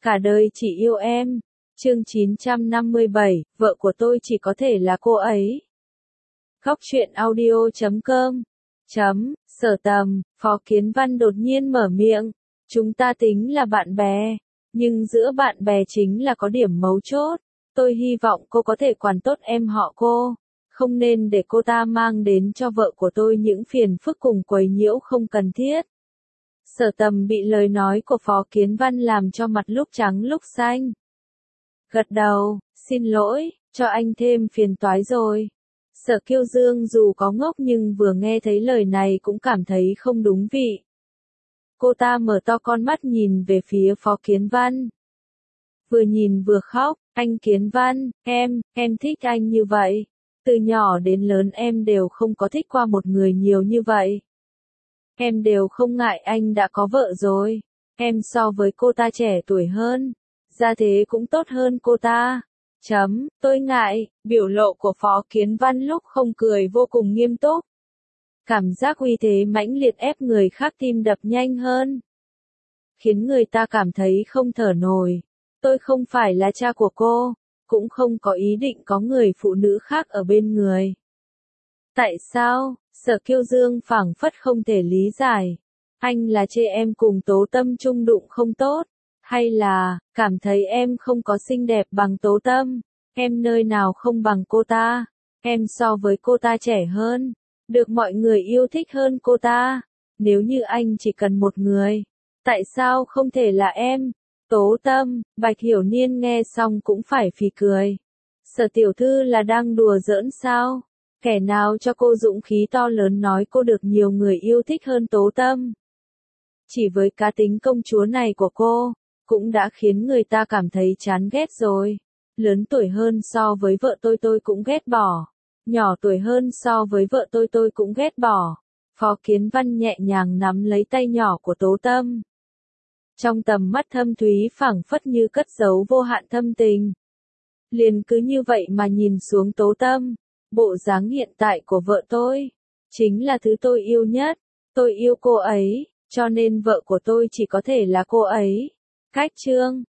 Cả đời chỉ yêu em. Chương 957, vợ của tôi chỉ có thể là cô ấy. Góc truyện audio.com Sở Tầm, Phó Kiến Văn đột nhiên mở miệng. Chúng ta tính là bạn bè, nhưng giữa bạn bè chính là có điểm mấu chốt. Tôi hy vọng cô có thể quản tốt em họ cô. Không nên để cô ta mang đến cho vợ của tôi những phiền phức cùng quấy nhiễu không cần thiết. Sở Tầm bị lời nói của Phó Kiến Văn làm cho mặt lúc trắng lúc xanh. Gật đầu, xin lỗi, cho anh thêm phiền toái rồi. Sở Kiêu Dương dù có ngốc nhưng vừa nghe thấy lời này cũng cảm thấy không đúng vị. Cô ta mở to con mắt nhìn về phía Phó Kiến Văn. Vừa nhìn vừa khóc, anh Kiến Văn, em thích anh như vậy. Từ nhỏ đến lớn em đều không có thích qua một người nhiều như vậy. Em đều không ngại anh đã có vợ rồi. Em so với cô ta trẻ tuổi hơn, gia thế cũng tốt hơn cô ta. Tôi ngại, biểu lộ của Phó Kiến Văn lúc không cười vô cùng nghiêm túc. Cảm giác uy thế mãnh liệt ép người khác tim đập nhanh hơn. Khiến người ta cảm thấy không thở nổi. Tôi không phải là cha của cô, cũng không có ý định có người phụ nữ khác ở bên người. Tại sao? Sở Kiêu Dương phảng phất không thể lý giải. Anh là chê em cùng Tố Tâm chung đụng không tốt, hay là cảm thấy em không có xinh đẹp bằng Tố Tâm? Em nơi nào không bằng cô ta? Em so với cô ta trẻ hơn, được mọi người yêu thích hơn cô ta. Nếu như anh chỉ cần một người, tại sao không thể là em? Tố Tâm, Bạch Hiểu Niên nghe xong cũng phải phì cười. Sở tiểu thư là đang đùa giỡn sao? Kẻ nào cho cô dũng khí to lớn nói cô được nhiều người yêu thích hơn Tố Tâm? Chỉ với cá tính công chúa này của cô, cũng đã khiến người ta cảm thấy chán ghét rồi. Lớn tuổi hơn so với vợ tôi cũng ghét bỏ. Nhỏ tuổi hơn so với vợ tôi cũng ghét bỏ. Phó Kiến Văn nhẹ nhàng nắm lấy tay nhỏ của Tố Tâm. Trong tầm mắt thâm thúy phảng phất như cất giấu vô hạn thâm tình. Liền cứ như vậy mà nhìn xuống Tố Tâm. Bộ dáng hiện tại của vợ tôi, chính là thứ tôi yêu nhất. Tôi yêu cô ấy, cho nên vợ của tôi chỉ có thể là cô ấy. Cách chương